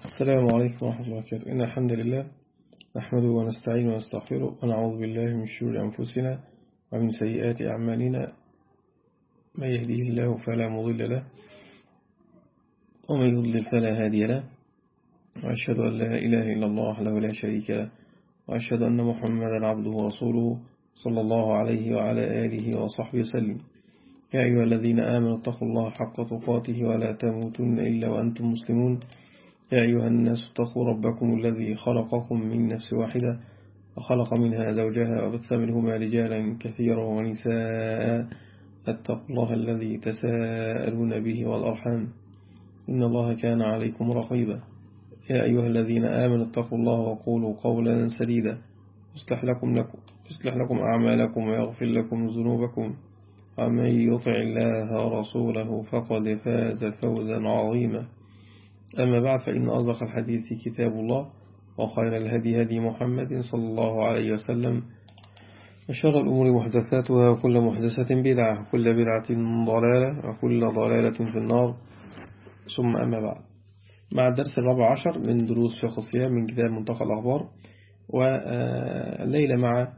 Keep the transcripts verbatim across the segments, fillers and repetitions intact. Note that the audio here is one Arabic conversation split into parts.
السلام عليكم ورحمة الله وبركاته. إن الحمد لله نحمده ونستعين ونستغفره ونعوذ بالله من شرور أنفسنا ومن سيئات أعمالنا. من يهديه الله فلا مضل له ومن يضلل فلا هادي له، وأشهد أن لا إله إلا الله وحده لا شريك له، وأشهد أن محمدا عبده ورسوله صلى الله عليه وعلى آله وصحبه وسلم. يا أيها الذين آمنوا اتقوا الله حق تقاته ولا تموتن إلا وأنتم مسلمون. يا أيها الناس اتقوا ربكم الذي خلقكم من نفس واحدة وخلق منها زوجها وبث منهما رجالا كثيرا ونساء. اتقوا الله الذي تساءلون به والأرحام إن الله كان عليكم رقيبا. يا أيها الذين آمنوا اتقوا الله وقولوا قولا سديدا يصلح لكم, لكم, يصلح لكم أعمالكم ويغفر لكم ذنوبكم، ومن يطع الله ورسوله فقد فاز فوزا عظيما. أما بعد، فإن أصدق الحديث كتاب الله، وخير الهدي هدي محمد صلى الله عليه وسلم، وشر الأمور محدثاتها، وكل محدثة بدعة، وكل بدعة ضلالة، وكل ضلالة في النار. ثم أما بعد، مع الدرس الرابع عشر من دروس فقه الصيام من كتاب منتقى الأخبار، والليلة مع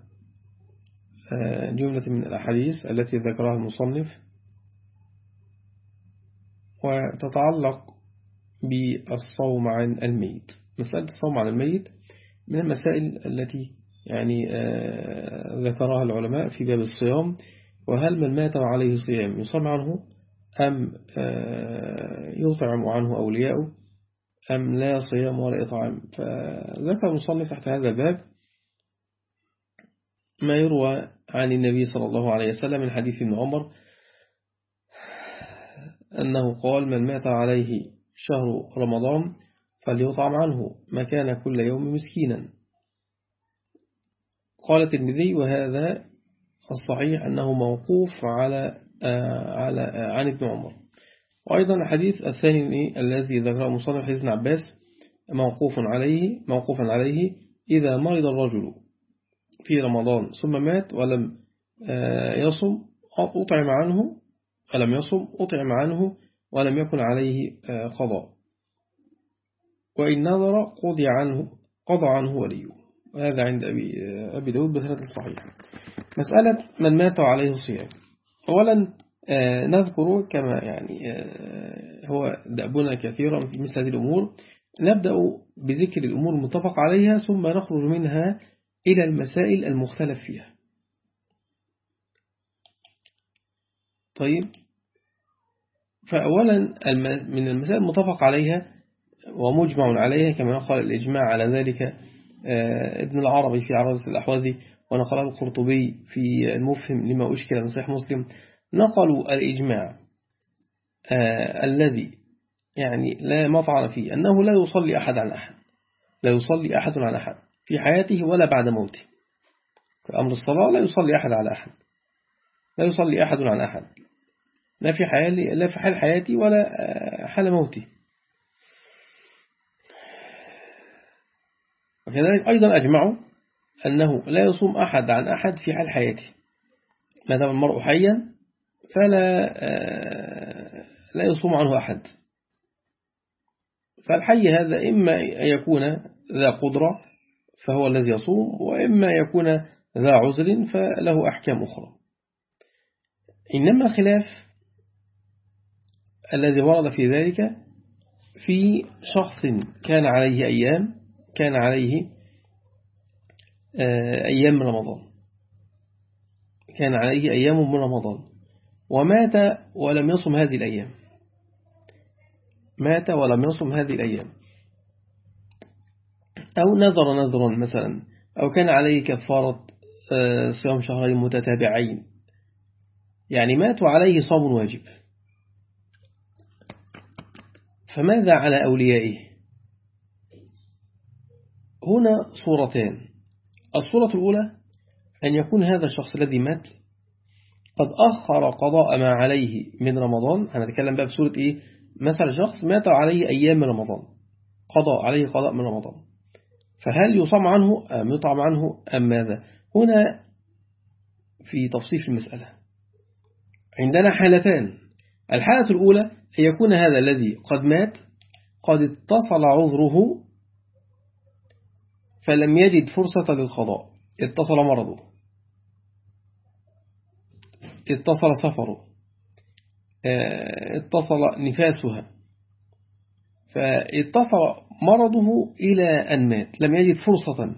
جملة من الأحاديث التي ذكرها المصنف وتتعلق بالصوم عن الميت. مسألة الصوم عن الميت من المسائل التي يعني ذكرها العلماء في باب الصيام، وهل من مات عليه صيام يصام عنه أم يطعم عنه أولياؤه أم لا صيام ولا إطعام. فذكر المصنف تحت هذا الباب ما يروى عن النبي صلى الله عليه وسلم من حديث ابن عمر أنه قال: من مات عليه شهر رمضان فليطعم عنه مكان كل يوم مسكينا. قال الترمذي: وهذا الصحيح أنه موقوف على على عن ابن عمر. وأيضا الحديث الثاني الذي ذكره المصنف حديث ابن عباس موقوف عليه موقوفا عليه: إذا مرض الرجل في رمضان ثم مات ولم يصم أطعم عنه ولم يصم أطعم عنه ولم يكن عليه قضاء، وإن نظر قضي عنه قضى عنه وليه. وهذا عند أبي, أبي داود بسنة الصحيح. مسألة من مات عليه صيام، أولا نذكر كما يعني هو دأبنا كثيرا في مثل هذه الأمور، نبدأ بذكر الأمور المتفق عليها ثم نخرج منها إلى المسائل المختلف فيها. طيب، فأولا من المسائل المتفق عليها ومجمع عليها كما نقل الإجماع على ذلك ابن العربي في عرضة الأحواذي، ونقل القرطبي في المفهم لما أشكل من صحيح مسلم، نقلوا الإجماع الذي يعني لا مطعن فيه أنه لا يصلي أحد عن أحد لا يصلي أحد عن أحد في حياته ولا بعد موته. في أمر الصلاة لا يصلي أحد على أحد لا يصلي أحد عن أحد لا في حال لا في حال حياتي ولا حال موتي. وكذلك أيضا أجمعوا أنه لا يصوم أحد عن أحد في حال حياته، ما دام المرء حيا فلا لا يصوم عنه أحد. فالحي هذا إما يكون ذا قدرة فهو الذي يصوم، وإما يكون ذا عذر فله أحكام أخرى. إنما خلاف الذي ورد في ذلك في شخص كان عليه أيام كان عليه أيام رمضان كان عليه أيام من رمضان ومات ولم يصم هذه الأيام مات ولم يصم هذه الأيام أو نذر نذرا مثلا، أو كان عليه كفارة صيام شهرين متتابعين، يعني مات وعليه صوم واجب. فماذا على أوليائه؟ هنا صورتان. الصورة الأولى أن يكون هذا الشخص الذي مات قد أخر قضاء ما عليه من رمضان. هنتكلم بقى بصورة إيه؟ مثلا شخص مات عليه أيام من رمضان، قضاء عليه قضاء من رمضان، فهل يصام عنه أم يطعم عنه أم ماذا؟ هنا في تفصيل المسألة عندنا حالتان. الحالة الأولى أن يكون هذا الذي قد مات قد اتصل عذره فلم يجد فرصة للقضاء. اتصل مرضه، اتصل سفره، اتصل نفاسها، فاتصل مرضه إلى أن مات، لم يجد فرصة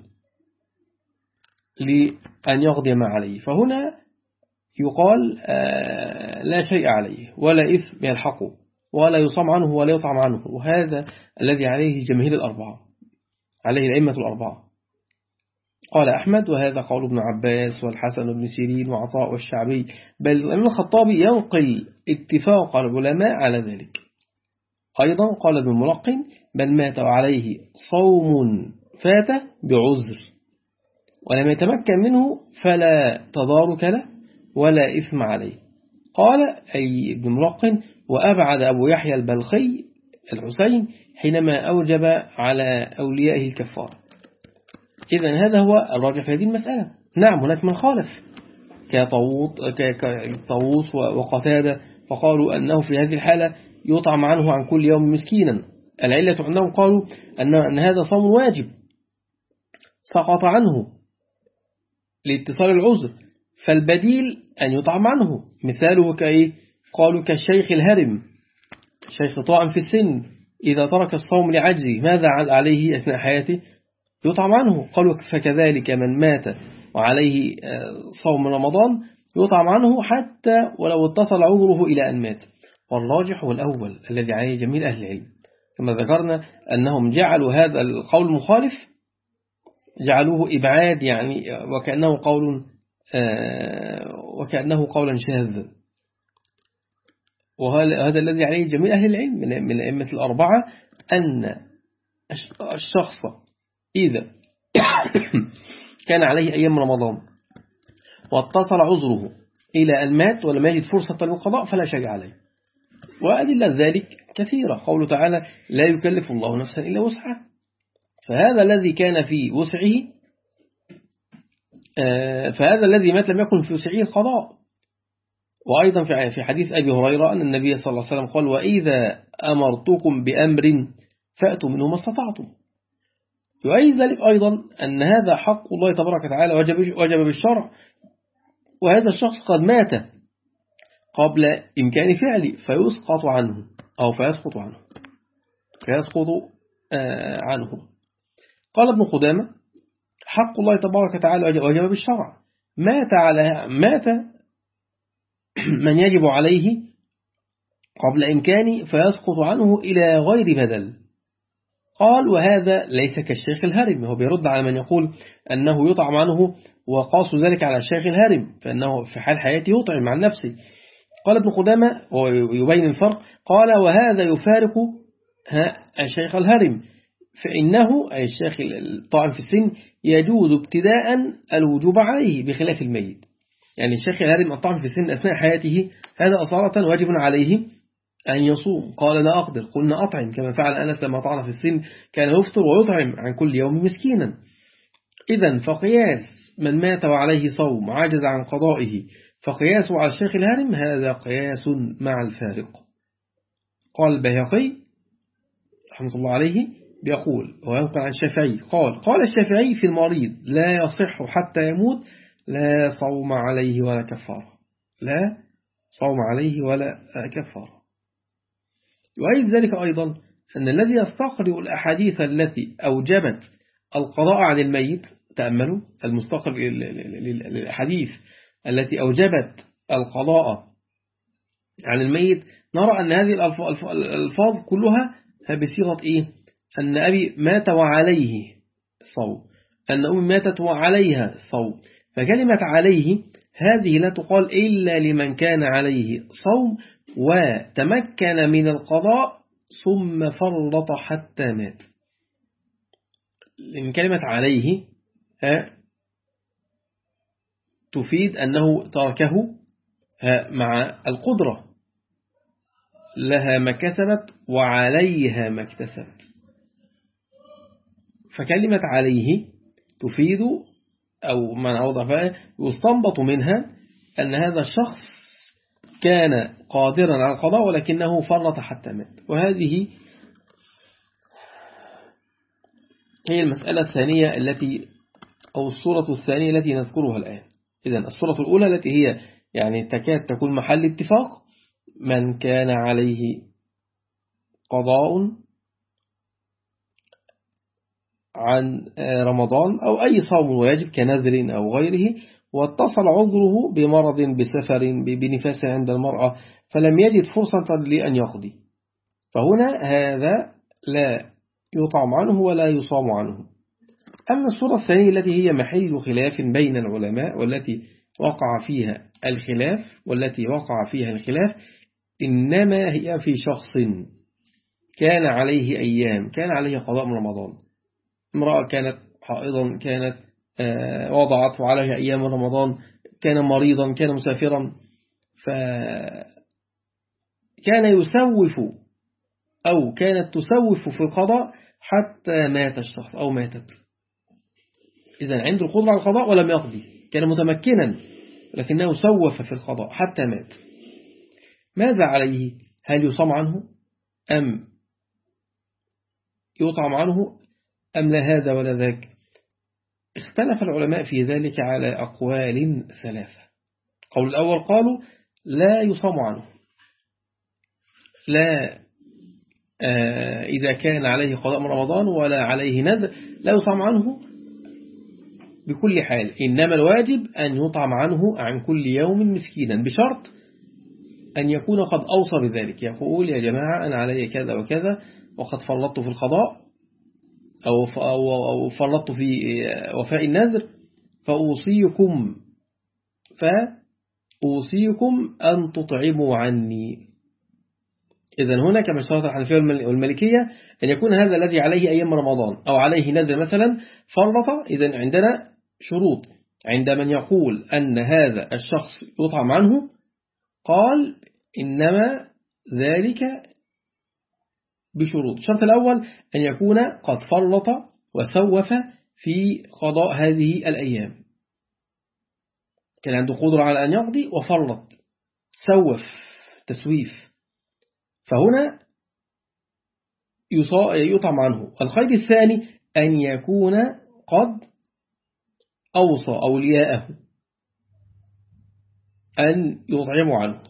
لأن يقضي ما عليه، فهنا يقال لا شيء عليه ولا إثم يلحقه ولا يصام عنه ولا يطعم عنه. وهذا الذي عليه جماهير الأربعة، عليه الأئمة الأربعة. قال أحمد وهذا قول ابن عباس والحسن بن سيرين وعطاء والشعبي، بل الإمام الخطابي ينقل اتفاق العلماء على ذلك. أيضا قال ابن ملقن بل مات عليه صوم فات بعذر ولم يتمكن منه فلا تدارك له ولا إثم عليه. قال أي ابن ملقن وأبعد أبو يحيى البلخي الحسين حينما أوجب على أوليائه الكفارة. إذن هذا هو الراجح في هذه المسألة. نعم هناك من خالف كطاووس وقتادة، فقالوا أنه في هذه الحالة يطعم عنه عن كل يوم مسكينا. العلة عندهم قالوا أن هذا صوم واجب سقط عنه لاتصال العذر، فالبديل أن يطعم عنه. مثاله كأيه؟ قالوا كالشيخ الهرم، شيخ طاعم في السن إذا ترك الصوم لعجزه ماذا عليه أثناء حياته؟ يطعم عنه. قالوا فكذلك من مات وعليه صوم رمضان يطعم عنه حتى ولو اتصل عذره إلى أن مات. والراجح هو الأول الذي عليه جميع أهل العلم، كما ذكرنا أنهم جعلوا هذا القول المخالف جعلوه إبعاد، يعني وكأنه قول وكأنه قولا شاذ. وهذا الذي عليه جميع أهل العلم من الأئمة الأربعة أن الشخص إذا كان عليه أيام رمضان واتصل عذره إلى أن مات ولم يجد فرصة للقضاء فلا شيء عليه. وأدلة ذلك كثيرة، قوله تعالى لا يكلف الله نفسا إلا وسعها، فهذا الذي كان في وسعه فهذا الذي مات لم يكن في وسعه القضاء. وأيضا في حديث أبي هريرة أن النبي صلى الله عليه وسلم قال وإذا أمرتكم بأمر فأتوا منه ما استطعتم. يؤيد ذلك أيضا أن هذا حق الله تبارك وتعالى وجب بالشرع، وهذا الشخص قد مات قبل إمكان فعله فيسقط عنه أو فيسقط عنه فيسقط عنه. قال ابن قدامة حق الله تبارك وتعالى وجب بالشرع، مات على مات من يجب عليه قبل إمكانه فيسقط عنه إلى غير بدل. قال وهذا ليس كالشيخ الهرم، هو بيرد على من يقول أنه يطعم عنه وقاس ذلك على الشيخ الهرم فإنه في حال حياته يطعم عن نفسه. قال ابن قدامة ويبين الفرق، قال وهذا يفارق الشيخ الهرم فإنه أي الشيخ الطاعم في السن يجوز ابتداء الوجوب عليه بخلاف الميت. يعني الشيخ الهرم الطاعم في السن أثناء حياته هذا أصالة واجب عليه أن يصوم، قال لا أقدر قلنا أطعم، كما فعل أنس لما طعن في السن كان يفطر ويطعم عن كل يوم مسكينا. إذن فقياس من مات وعليه صوم عاجز عن قضائه فقياسه على الشيخ الهرم هذا قياس مع الفارق. قال البيهقي رحمة الله عليه بيقول وينقل عن الشافعي قال قال الشافعي في المريض لا يصح حتى يموت لا صوم عليه ولا كفارة، لا صوم عليه ولا كفارة. وأيد ذلك أيضا أن الذي يستقرئ الأحاديث التي أوجبت القضاء عن الميت، تأملوا المستقرئ للأحاديث التي أوجبت القضاء عن الميت نرى أن هذه الألفاظ كلها بصيغة إيه؟ أن أبي مات وعليه صوم، أن أمي ماتت وعليها صوم، فكلمة عليه هذه لا تقال إلا لمن كان عليه صوم وتمكن من القضاء ثم فرط حتى مات. لأن كلمة عليه تفيد أنه تركه مع القدرة، لها ما كسبت وعليها ما اكتسبت، فكلمة عليه تفيد أو من أوضح يستنبط منها أن هذا الشخص كان قادرا على القضاء ولكنه فرط حتى مات. وهذه هي المسألة الثانية التي أو الصورة الثانية التي نذكرها الآن. إذن الصورة الأولى التي هي يعني تكاد تكون محل اتفاق: من كان عليه قضاء عن رمضان أو أي صوم واجب كنذر أو غيره، واتصل عذره بمرض بسفر بنفاس عند المرأة فلم يجد فرصة لأن يقضي، فهنا هذا لا يطعم عنه ولا يصام عنه. أما الصورة الثانية التي هي محل خلاف بين العلماء والتي وقع فيها الخلاف والتي وقع فيها الخلاف إنما هي في شخص كان عليه أيام، كان عليه قضاء من رمضان، امرأة كانت حائضا، كانت وضعت وعليها أيام رمضان، كان مريضا، كان مسافرا، فكان يسوف أو كانت تسوف في القضاء حتى مات الشخص أو ماتت. إذن عنده القدرة على القضاء ولم يقضي، كان متمكنا لكنه سوف في القضاء حتى مات. ماذا عليه؟ هل يصام عنه أم يطعم عنه أم لا هذا ولا ذاك؟ اختلف العلماء في ذلك على أقوال ثلاثة. قول الأول قالوا لا يصام عنه، لا آه إذا كان عليه قضاء من رمضان ولا عليه نذر لا يصام عنه بكل حال، إنما الواجب أن يطعم عنه عن كل يوم مسكينا بشرط أن يكون قد أوصى بذلك، يقول يا جماعة أنا علي كذا وكذا وقد فرطت في القضاء أو فرطت في وفاء النذر فأوصيكم فأوصيكم أن تطعموا عني. إذن هنا كما اشترط الحنفية والمالكية أن يكون هذا الذي عليه أيام رمضان أو عليه نذر مثلا فرط. إذن عندنا شروط عند من يقول أن هذا الشخص يطعم عنه، قال إنما ذلك بشروط. الشرط الأول أن يكون قد فرط وسوف في قضاء هذه الأيام، كان عنده قدرة على أن يقضي وفرط سوف تسويف، فهنا يطعم عنه. القيد الثاني أن يكون قد أوصى أولياءه أن يطعموا عنه،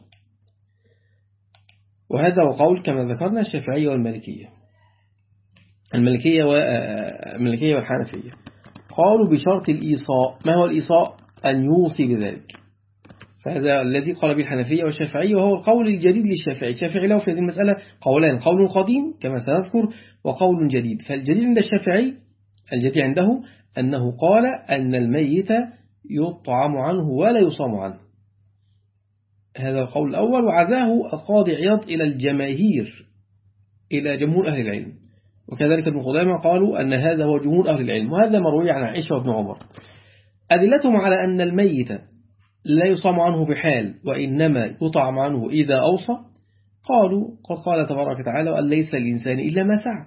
وهذا هو قول كما ذكرنا الشافعية والمالكية المالكية والمالكية والحنفية. قالوا بشرط الإيصاء. ما هو الإيصاء؟ أن يوصي بذلك، فهذا الذي قال به الحنفية والشافعية، وهو القول الجديد للشافعي. الشافعي له في هذه المسألة قولان: قول قديم كما سنذكر وقول جديد. فالجديد عند الشافعي الجديد عنده أنه قال أن الميت يطعم عنه ولا يصام عنه، هذا القول الأول، وعزاه القاضي عياض إلى الجماهير، إلى جمهور أهل العلم، وكذلك ابن قدامة قالوا أن هذا هو جمهور أهل العلم، وهذا مروي عن عائشة وابن عمر. أدلتهم على أن الميت لا يصام عنه بحال وإنما يطعم عنه إذا أوصى، قالوا قد قال تبارك وتعالى وأن ليس الإنسان إلا ما سعى،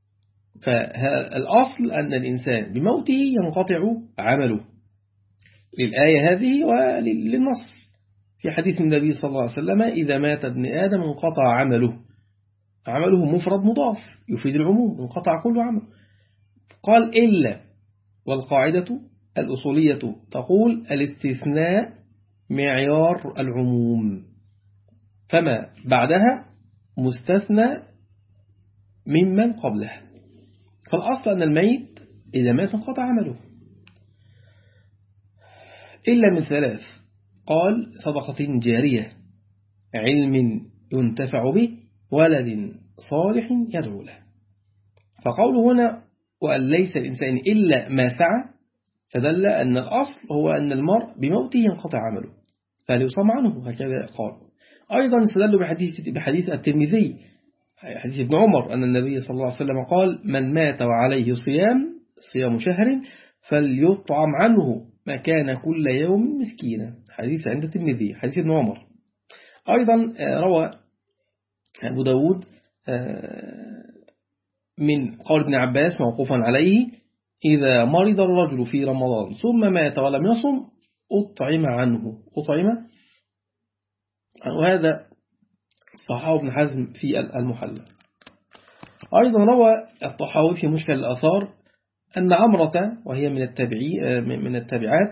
فالأصل أن الإنسان بموته ينقطع عمله للآية هذه وللنص في حديث النبي صلى الله عليه وسلم: إذا مات ابن آدم انقطع عمله. عمله مفرد مضاف يفيد العموم، انقطع كل عمل. قال إلا، والقاعدة الأصولية تقول الاستثناء معيار العموم، فما بعدها مستثنى ممن قبله. فالأصل أن الميت إذا مات انقطع عمله إلا من ثلاث. قال: صدقة جارية، علم ينتفع به، ولد صالح يدعو له. فقوله هنا وأن ليس الإنسان إلا ما سعى فدل أن الأصل هو أن المرء بموته ينقطع عمله فلا يصام عنه، هكذا قال. أيضا استدلوا بحديث, بحديث الترمذي حديث ابن عمر أن النبي صلى الله عليه وسلم قال: من مات وعليه صيام صيام شهر فليطعم عنه مكان كل يوم مسكينا، حديث عند الترمذي حديث ابن عمر. أيضا روى أبو داود من قول ابن عباس موقوفا عليه: إذا مرض الرجل في رمضان ثم مات ولم يصم أطعم عنه أطعم. وهذا صححه ابن حزم في المحلى. أيضا روى الطحاوي في مشكل الآثار أن عمرة وهي من التابعي من التابعات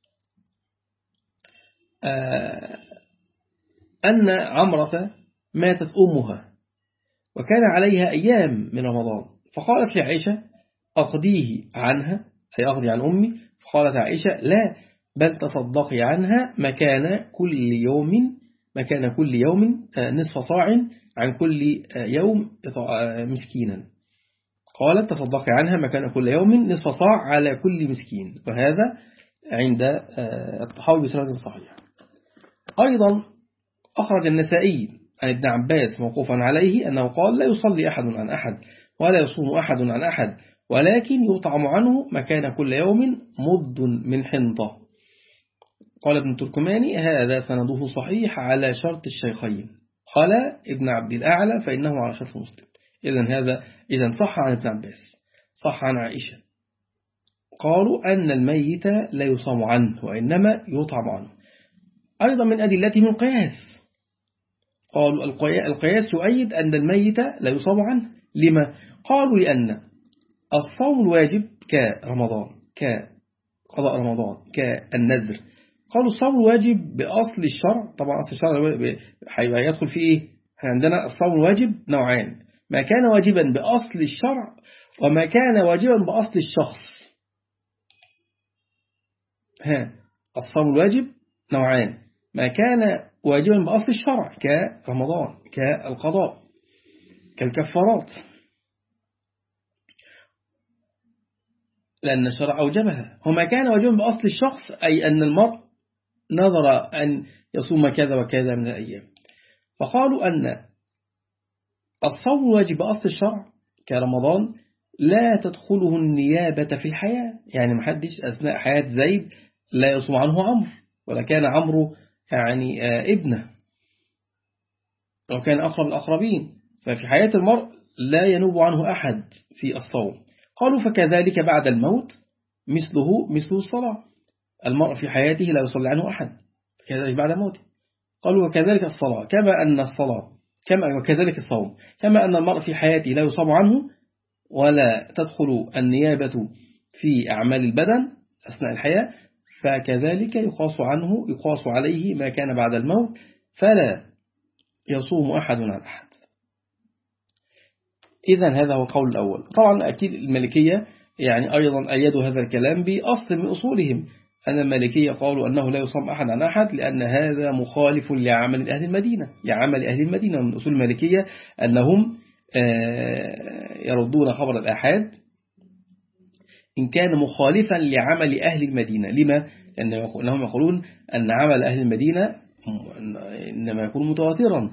أن عمرة ماتت أمها وكان عليها أيام من رمضان، فقالت لعائشة أقضيه عنها، أي أقضي عن أمي. فقالت عائشة لا، بل تصدقي عنها مكان كل يوم مكان كل يوم نصف صاع عن كل يوم مسكينا. قالت تصدقي عنها مكان كل يوم نصف صاع على كل مسكين، وهذا عند الطحاوي بسند صحيح. أيضا أخرج النسائي عن ابن عباس موقوفا عليه أنه قال لا يصلي أحد عن أحد ولا يصوم أحد عن أحد، ولكن يطعم عنه مكان كل يوم مد من حنطة. قال ابن تركماني هذا سنده صحيح على شرط الشيخين. قال ابن عبد الأعلى فإنه على شرط مسلم. إذن هذا إذن صح عن ابن عباس، صح عن عائشة. قالوا أن الميت لا يصام عنه وإنما يطعم عنه. أيضا من أدلتهم القياس، قالوا القياس يؤيد أن الميت لا يصام عنه. لما؟ قالوا لأن الصوم الواجب كرمضان كقضاء رمضان كالنذر، قالوا الصوم الواجب بأصل الشرع، طبعا أصل الشرع يدخل في إيه؟ عندنا الصوم الواجب نوعان، ما كان واجبا بأصل الشرع وما كان واجبا بأصل الشخص. ها الصوم الواجب نوعان، ما كان واجبا بأصل الشرع كرمضان كالقضاء كالكفارات لأن الشرع أوجبها، وما كان واجبا بأصل الشخص أي أن المرء نظر أن يصوم كذا وكذا من الأيام. فقالوا أن الصوم واجب بأصل الشرع كرمضان لا تدخله النيابة في الحياة، يعني محدش أثناء حياة زيد لا يصوم عنه عمرو ولا كان عمرو يعني ابنه لو كان أقرب الأقربين، ففي حياة المرء لا ينوب عنه أحد في الصوم. قالوا فكذلك بعد الموت مثله مثل الصلاة، المرء في حياته لا يصلي عنه أحد، كذلك بعد موته. قالوا وكذلك الصلاة كما أن الصلاة كما وكذلك الصوم كما أن المرء في حياته لا يصام عنه ولا تدخل النيابة في أعمال البدن أثناء الحياة، فكذلك يقاس عنه يقاس عليه ما كان بعد الموت فلا يصوم أحد عن أحد. إذن هذا هو القول الأول. طبعا أكيد المالكية يعني أيضا أيدوا هذا الكلام بأصل من أصولهم، أن المالكية قالوا أنه لا يصام أحد عن أحد لأن هذا مخالف لعمل أهل المدينة لعمل أهل المدينة من أصول المالكية أنهم يردون خبر الآحاد إن كان مخالفا لعمل أهل المدينة. لما؟ لأنهم يقولون أن عمل أهل المدينة إنما يكون متواترا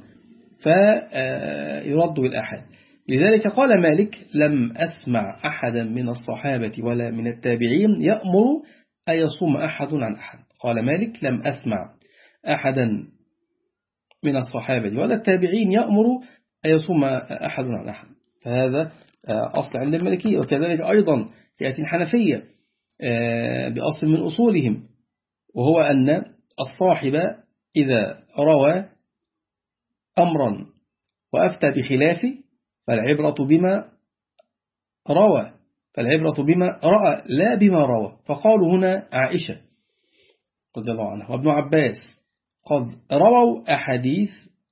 فيرد بالآحاد. لذلك قال مالك لم أسمع أحدا من الصحابة ولا من التابعين يأمر أن يصوم أحد عن أحد. قال مالك لم أسمع أحدا من الصحابة ولا التابعين يأمر أن يصوم أحد عن أحد، فهذا أصل عند المالكية. وكذلك أيضا يأتي الحنفية بأصل من أصولهم، وهو أن الصاحب إذا روى أمرا وأفتى بخلافه فالعبرة بما روى فالعبرة بما رأى لا بما روى. فقالوا هنا عائشة رضي الله عنها وابن عباس قد رووا أحاديث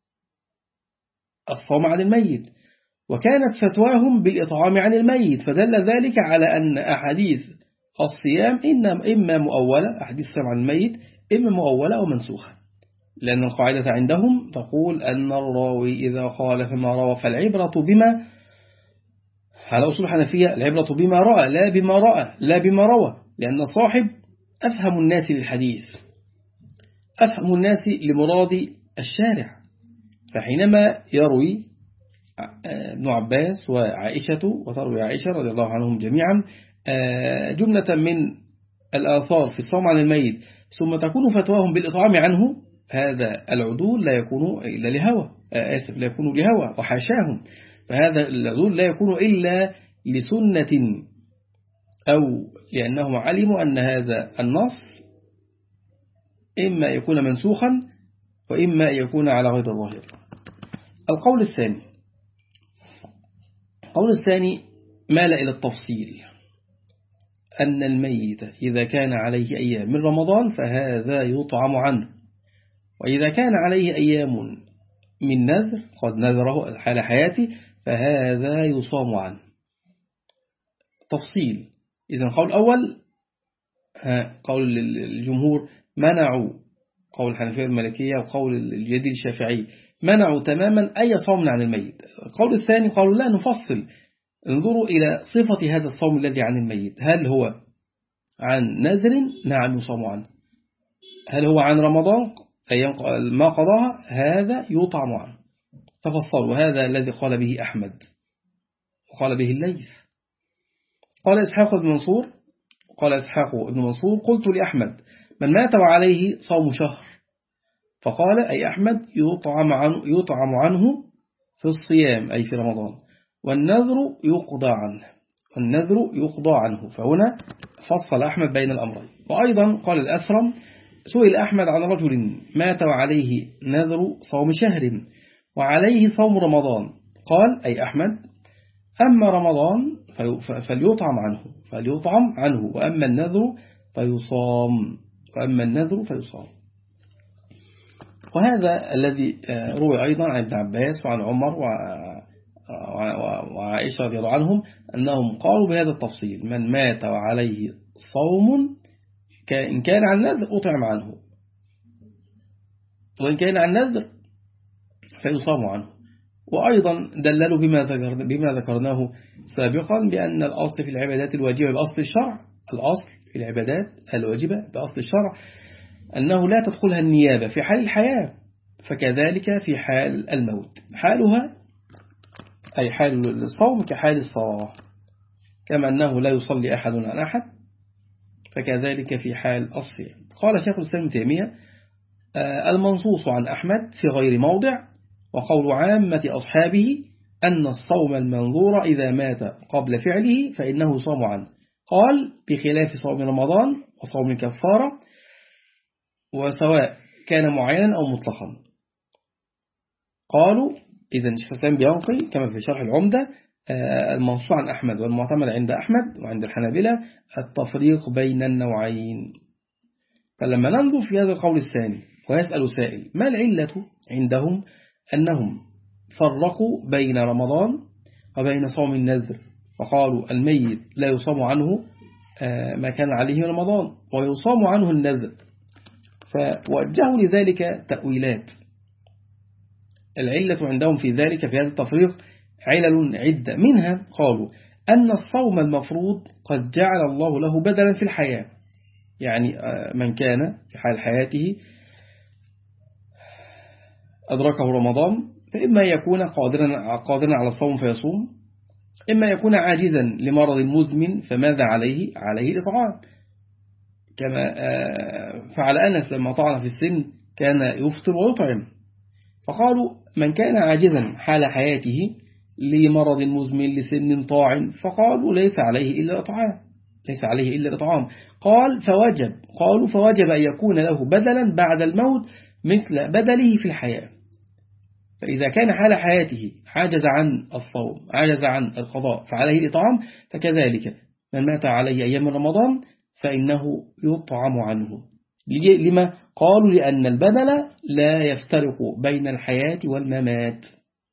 الصوم عن الميت وكانت فتواهم بالإطعام عن الميت، فدل ذلك على أن أحاديث الصيام إما مؤولة أحاديث الصيام عن الميت إما مؤولة أو منسوخة، لأن القاعدة عندهم تقول أن الراوي إذا خالف ما روى فالعبرة بما على أصول الحنفية العبرة بما رأى لا بما رأى لا بما روى، لأن الصاحب أفهم الناس للحديث أفهم الناس لمراد الشارع. فحينما يروي ابن عباس وعائشة وتروي عائشة رضي الله عنهم جميعا جملة من الآثار في الصوم عن الميت ثم تكون فتواهم بالإطعام عنه، هذا العدول لا يكون إلا لهوى آسف لا يكون لهوى وحاشاهم، فهذا العدول لا يكون إلا لسنة أو لأنهم علموا أن هذا النص إما يكون منسوخا وإما يكون على غير الظاهر. القول الثاني القول الثاني مال إلى التفصيل، أن الميت إذا كان عليه أيام من رمضان فهذا يطعم عنه، وإذا كان عليه أيام من نذر قد نذره حال حياته فهذا يصام عنه. تفصيل. إذن قول الأول قول الجمهور منعوا، قول الحنفية المالكية وقول الجديد الشافعي منعوا تماما أي صوم عن الميت. القول الثاني قالوا لا نفصل، انظروا إلى صفة هذا الصوم الذي عن الميت، هل هو عن نذر؟ نعم يصام عنه. هل هو عن رمضان أيام ما قضاها؟ هذا يطعم عنه. تفصلوا. هذا الذي قال به أحمد وقال به الليث. قال إسحاق بن منصور قال إسحاق بن منصور قلت لأحمد من مات وعليه صوم شهر، فقال أي أحمد يطعم عنه, يطعم عنه في الصيام أي في رمضان، والنذر يقضى عنه والنذر يقضى عنه. فهنا فصل أحمد بين الأمرين. وأيضا قال الأثرم سئل أحمد عن رجل مات وعليه نذر صوم شهر وعليه صوم رمضان، قال أي أحمد أما رمضان فليطعم عنه فليطعم عنه وأما النذر فيصام وأما النذر فيصام. وهذا الذي روي أيضا عن ابن عباس وعن عمر وعائشة رضي الله عنهم أنهم قالوا بهذا التفصيل: من مات وعليه صوم إن كان عن نذر أطعم عنه، وإن كان عن نذر فيصام عنه. وأيضا دللوا بما, ذكر بما ذكرناه سابقا بأن الأصل في العبادات الواجبة بأصل الشرع الأصل في العبادات الواجبة بأصل الشرع أنه لا تدخلها النيابة في حال الحياة، فكذلك في حال الموت حالها أي حال الصوم كحال الصلاة، كما أنه لا يصلي أحد عن أحد فكذلك في حال الصيام. قال شيخ الإسلام ابن تيمية المنصوص عن أحمد في غير موضع، وقول عامة أصحابه أن الصوم المنظور إذا مات قبل فعله فإنه يصام عنه، قال بخلاف صوم رمضان وصوم الكفارة وسواء كان معينا أو مطلقا. قالوا إذن شيخ الإسلام بينقي كما في شرح العمدة المنصوص عن أحمد والمعتمد عند أحمد وعند الحنابلة التفريق بين النوعين. فلما ننظر في هذا القول الثاني ويسأل سائل ما العلة عندهم أنهم فرقوا بين رمضان وبين صوم النذر، وقالوا الميت لا يصام عنه ما كان عليه رمضان ويصام عنه النذر، فوجهوا لذلك تأويلات. العلة عندهم في ذلك في هذا التفريق علل عدة، منها قالوا أن الصوم المفروض قد جعل الله له بدلا في الحياة، يعني من كان في حال حياته أدركه رمضان فإما يكون قادرا قادرا على الصوم فيصوم، إما يكون عاجزا لمرض مزمن فماذا عليه؟ عليه الإطعام، كما فعل أنس لما طعن في السن كان يفطر ويطعم. فقالوا من كان عاجزا حال حياته لمرض مزمن لسن طاعن فقالوا ليس عليه إلا الإطعام ليس عليه إلا الإطعام. قال فوجب قالوا فوجب أن يكون له بدلا بعد الموت مثل بدله في الحياة. فإذا كان حال حياته عجز عن الصوم عجز عن القضاء فعليه الإطعام، فكذلك من مات عليه أيام رمضان فإنه يطعم عنه. لما؟ قالوا لأن البدل لا يفترق بين الحياة والممات.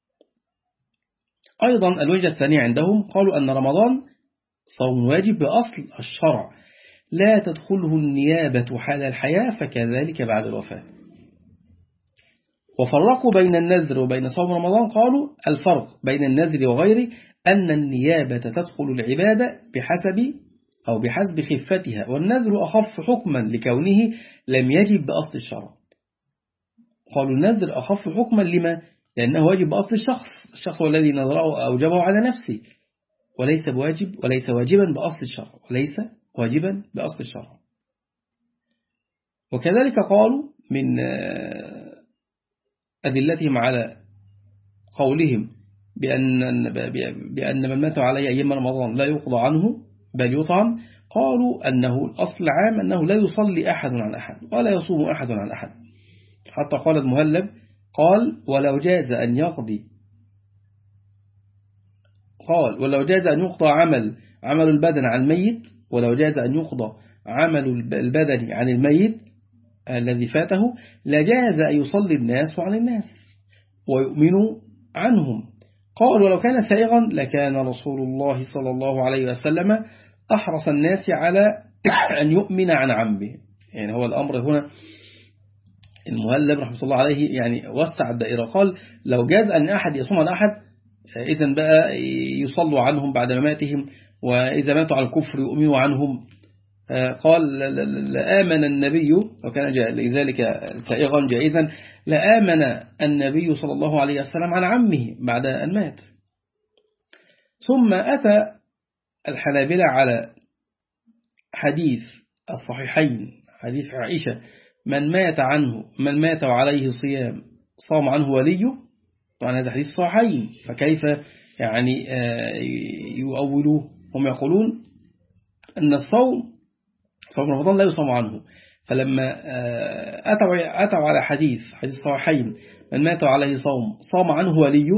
أيضا الوجهة الثانية عندهم قالوا أن رمضان صوم واجب بأصل الشرع لا تدخله النيابة حال الحياة فكذلك بعد الوفاة. وفرقوا بين النذر وبين صوم رمضان، قالوا الفرق بين النذر وغيره أن النيابة تدخل العبادة بحسب أو بحسب خفتها، والنذر أخف حكما لكونه لم يجب بأصل الشرع. قالوا النذر أخف حكما لما؟ لأنه واجب بأصل الشخص الشخص هو الذي نذره أوجبه على نفسه، وليس بواجب وليس واجبا بأصل الشرع وليس واجبا بأصل الشرع. وكذلك قالوا من أدلتهم على قولهم بأن بأن من مات عليه أيام رمضان لا يقضى عنه بل يطعم، قالوا أنه الأصل العام أنه لا يصلي أحد عن أحد ولا يصوم أحد عن أحد. حتى قال المهلب قال ولو جاز أن يقضي قال ولو جاز أن يقضى عمل عمل البدن عن الميت ولو جاز أن يقضى عمل البدن عن الميت الذي فاته لجاز أن يصلي الناس عن الناس ويؤمنوا عنهم. قال ولو كان سائغا لكان رسول الله صلى الله عليه وسلم أحرص الناس على أن يؤمن عن عمه. يعني هو الأمر هنا المهلب رحمة الله عليه يعني وسع الدائرة، قال لو جاز أن أحد يصوم عن أحد إذن بقى يصلوا عنهم بعد مماتهم، وإذا ماتوا على الكفر يؤمنوا عنهم. قال لآمن النبي لو كان لذلك سائغا جائزا لآمن النبي صلى الله عليه وسلم عن عمه بعد أن مات. ثم أتى الحنابلة على حديث الصحيحين حديث عائشة من مات عنه من مات وعليه صيام صام عنه وليه. طبعا هذا حديث صحيحين، فكيف يعني يؤولوه؟ هم يقولون أن الصوم صوم رمضان لا يصام عنه، فلما أتوا أتوا على حديث حديث صحيحين من مات عليه صوم صام عنه وليه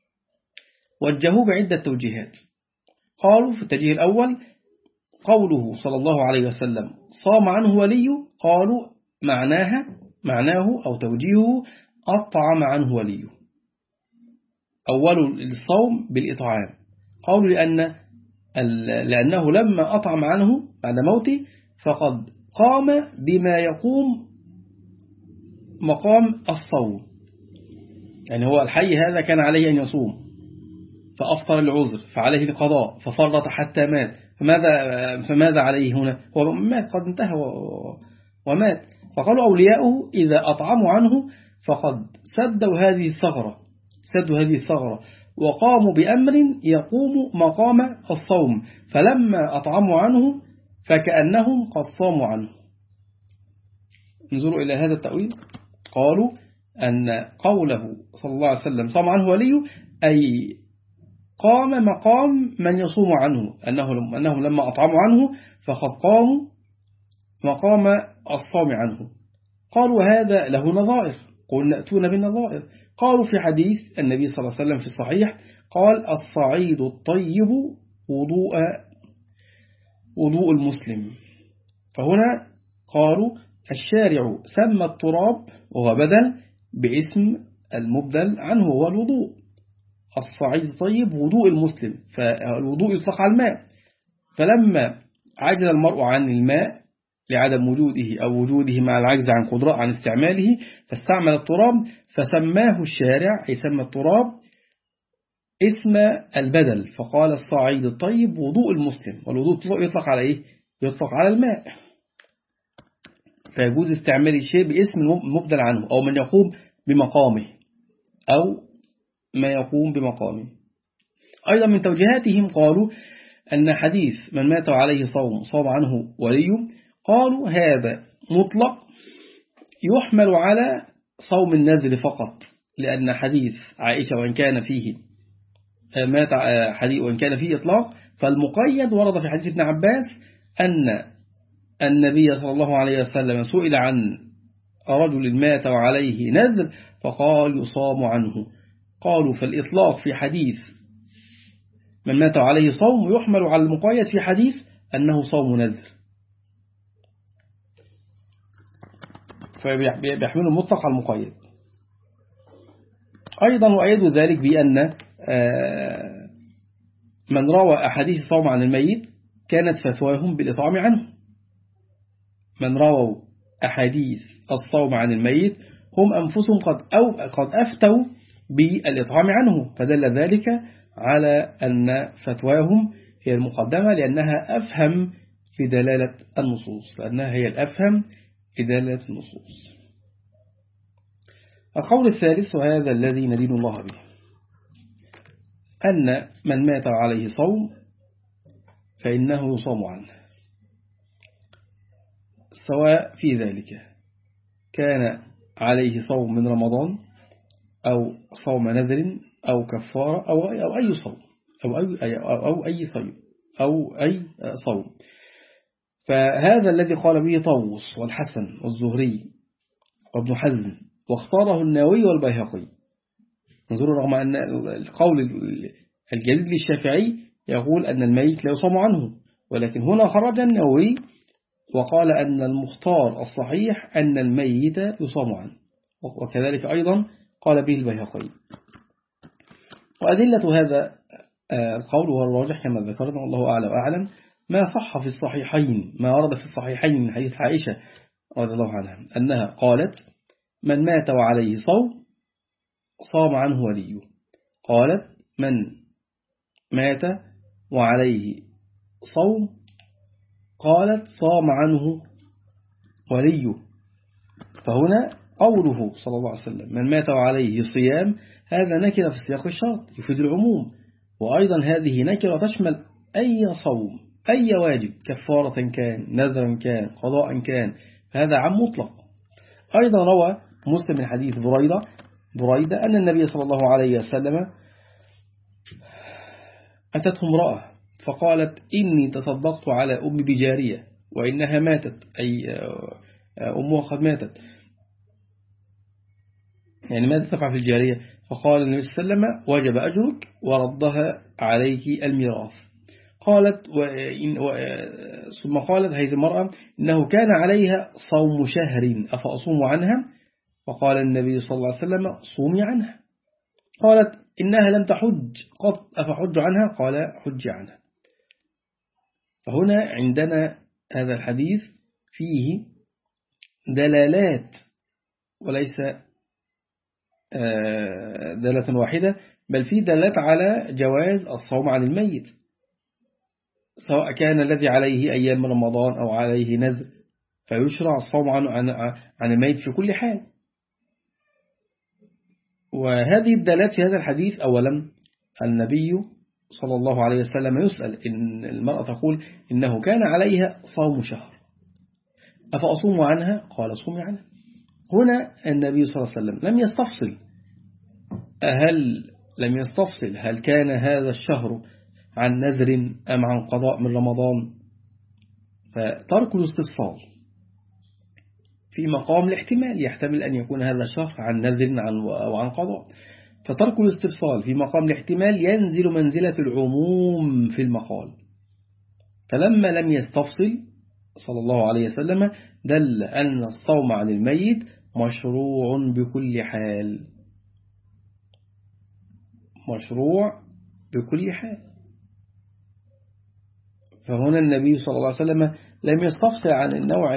وجهوه بعدة توجيهات. قالوا في التوجيه الأول قوله صلى الله عليه وسلم صام عنه وليه، قالوا معناها معناه أو توجيهه أطعم عنه وليه. أول الصوم بالإطعام، قالوا لأن لأنه لما أطعم عنه بعد موته فقد قام بما يقوم مقام الصوم، يعني هو الحي هذا كان عليه أن يصوم فأفطر العذر فعليه القضاء ففرط حتى مات، فماذا, فماذا عليه هنا؟ هو مات قد انتهى ومات. فقالوا أولياؤه إذا أطعموا عنه فقد سدوا هذه الثغرة سدوا هذه الثغرة وقاموا بأمر يقوم مقام الصوم، فلما أطعموا عنه فكأنهم قد صاموا عنه. انظروا إلى هذا التأويل، قالوا أن قوله صلى الله عليه وسلم صام عنه وليه أي قام مقام من يصوم عنه، أنهم أنهم لما أطعموا عنه فقد قاموا مقام الصوم عنه. قالوا هذا له نظائر، قل نأتون بالنظائر. قالوا في حديث النبي صلى الله عليه وسلم في الصحيح قال الصعيد الطيب وضوء وضوء المسلم. فهنا قالوا الشارع سمى التراب وهو بدل باسم المبدل عنه هو الوضوء. الصعيد الطيب وضوء المسلم، فالوضوء يطلق على الماء، فلما عجز المرء عن الماء لعدم وجوده أو وجوده مع العجز عن قدرة عن استعماله فاستعمل التراب، فسماه الشارع أي سمى التراب اسم البدل، فقال الصعيد الطيب وضوء المسلم، والوضوء يطلق على إيه؟ يطلق على الماء، فيجوز استعمال الشيء باسم المبدل عنه أو من يقوم بمقامه أو ما يقوم بمقامه. أيضا من توجيهاتهم قالوا أن حديث من مات عليه صوم صام عنه وليه، قالوا هذا مطلق يحمل على صوم النذر فقط، لأن حديث عائشة وإن كان فيه مات حديث وإن كان فيه إطلاق، فالمقيد ورد في حديث ابن عباس أن النبي صلى الله عليه وسلم سئل عن رجل مات وعليه نذر فقال يصام عنه. قالوا فالإطلاق في حديث من مات عليه صوم يحمل على المقيد في حديث أنه صوم نذر، فبيحمل المطلق على المقيد. أيضا وأيدوا ذلك بأن من روى أحاديث الصوم عن الميت كانت فتواهم بالإطعام عنه. من رووا أحاديث الصوم عن الميت هم أنفسهم قد أو قد أفتوا بالإطعام عنه، فدل ذلك على أن فتواهم هي المقدمة لأنها أفهم لدلالة النصوص، لأنها هي الأفهم لدلالة النصوص. القول الثالث وهذا الذي ندين الله به أن من مات عليه صوم فإنه يصام عنه، سواء في ذلك كان عليه صوم من رمضان أو صوم نذر أو كفارة أو أو أي صوم أو أي أو أي صوم أو أي صوم. فهذا الذي قال به طاووس والحسن والزهري وابن حزم واختاره النووي والبيهقي. نظروا رغم أن القول الجديد للشافعي يقول أن الميت لا يصام عنه، ولكن هنا خرج النووي وقال أن المختار الصحيح أن الميت يصام عنه، وكذلك أيضا قال به البيهقي. وأدلة هذا القول هو الراجح كما ذكرنا والله أعلى وأعلم ما صح في الصحيحين، ما ورد في الصحيحين من حديث عائشة رضي الله عنها أنها قالت: من مات وعليه صوم صام عنه وليه. قالت: من مات وعليه صوم قالت صام عنه وليه. فهنا قوله صلى الله عليه وسلم من مات وعليه صيام، هذا نكرة في سياق الشرط يفيد العموم، وأيضا هذه نكرة تشمل أي صوم، أي واجب، كفارة كان، نذرا كان، قضاء كان، هذا عام مطلق. أيضا روى مسلم من حديث بريدة بريدة أن النبي صلى الله عليه وسلم أتته امرأة فقالت: إني تصدقت على أمي بجارية وإنها ماتت، أي أمها قد ماتت، يعني ماذا تفعل في الجارية؟ فقال النبي صلى الله عليه وسلم: وجب أجرك وردها عليك الميراث. قالت وإن و... ثم قالت هذه المرأة: إنه كان عليها صوم شهر أفأصوم عنها؟ فقال النبي صلى الله عليه وسلم: صومي عنها. قالت: إنها لم تحج قط أفحج عنها؟ قال: حج عنها. فهنا عندنا هذا الحديث فيه دلالات وليس دلالة واحدة، بل فيه دلالات على جواز الصوم عن الميت، سواء كان الذي عليه أيام رمضان أو عليه نذر، فيشرع الصوم عن عن عن الميت في كل حال. وهذه الدلالات في هذا الحديث: أولا النبي صلى الله عليه وسلم يسأل إن المرأة تقول: إنه كان عليها صوم شهر أفأصوم عنها؟ قال: صومي عنها. هنا النبي صلى الله عليه وسلم لم يستفصل، هل لم يستفصل هل كان هذا الشهر عن نذر أم عن قضاء من رمضان، فترك الاستفصال في مقام الاحتمال، يحتمل أن يكون هذا الشهر عن نذر أو عن قضاء، فترك الاستفصال في مقام الاحتمال ينزل منزلة العموم في المقال. فلما لم يستفصل صلى الله عليه وسلم دل أن الصوم عن الميت مشروع بكل حال، مشروع بكل حال. فهنا النبي صلى الله عليه وسلم لم يستفصل عن النوع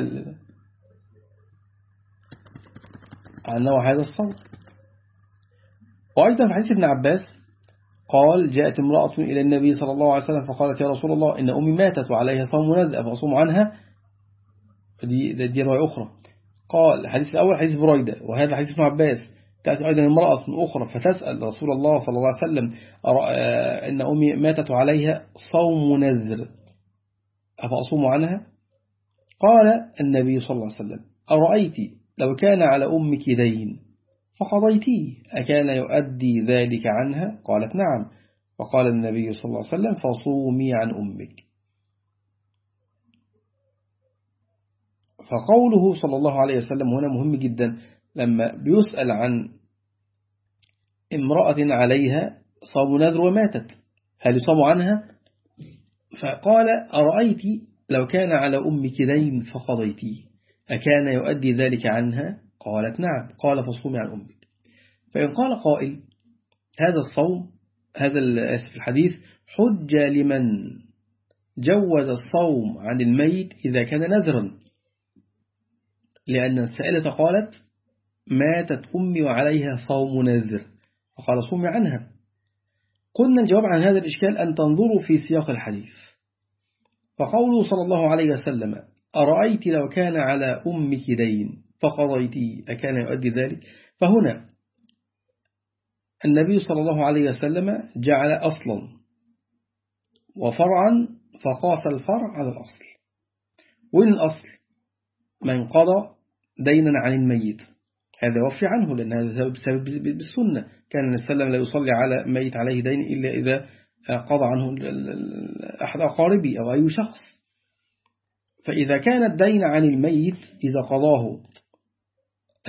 عن نوع هذا الصوم. وأيضا في حديث ابن عباس قال: جاءت امرأة إلى النبي صلى الله عليه وسلم فقالت: يا رسول الله، إن أمي ماتت وعليها صوم نذر أفأصوم عنها؟ دي, دي رواية أخرى. قال الحديث الأول حديث بريدة، وهذا حديث ابن عباس. تأتي أيضا امرأة أخرى فتسأل رسول الله صلى الله عليه وسلم: إن أمي ماتت وعليها صوم نذر أفأصوم عنها؟ قال النبي صلى الله عليه وسلم: أرأيت لو كان على أمك دين فقضيتيه أكان يؤدي ذلك عنها؟ قالت: نعم. فقال النبي صلى الله عليه وسلم: فصومي عن أمك. فقوله صلى الله عليه وسلم هنا مهم جدا، لما بيسأل عن امرأة عليها صوم نذر وماتت هل يصوم عنها؟ فقال: أرأيت لو كان على أمك دين فقضيتيه أكان يؤدي ذلك عنها؟ قالت: نعم. قال: فصومي عن أمك. فإن قال قائل: هذا الصوم هذا الحديث حجة لمن جوز الصوم عن الميت إذا كان نذرا، لأن السائلة قالت: ماتت أمي وعليها صوم نذر، فقال: صومي عنها. قلنا الجواب عن هذا الإشكال أن تنظروا في سياق الحديث. فقوله صلى الله عليه وسلم: أرأيت لو كان على أمك دين فقضيتي أكان يؤدي ذلك؟ فهنا النبي صلى الله عليه وسلم جعل أصلا وفرعا فقاس الفرع على الأصل. وإن الأصل من قضى دينا عن الميت هذا يوفي عنه، لأن هذا بسبب بالسنة، كان النبي صلى الله عليه وسلم لا يصلي على ميت عليه دين إلا إذا قضى عنه أحد أقاربه أو أي شخص. فإذا كان الدين عن الميت إذا قضاه